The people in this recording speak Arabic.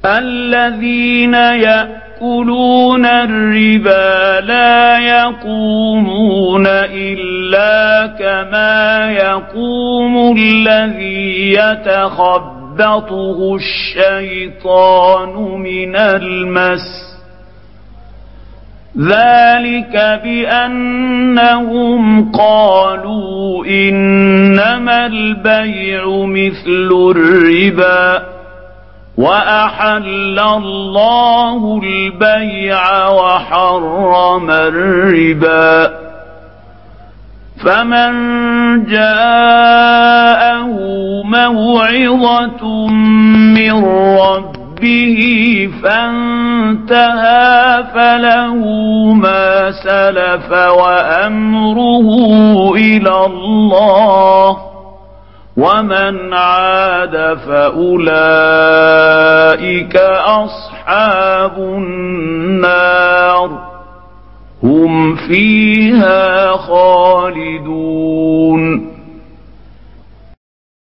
الذين يأكلون الربا لا يقومون إلا كما يقوم الذي يتخبطه الشيطان من المس ذلك بأنهم قالوا إنما البيع مثل الربا وأحل الله البيع وحرم الربا فمن جاءه موعظة من ربه فانتهى فله ما سلف وأمره إلى الله ومن عاد فأولئك أصحاب النار هم فيها خالدون.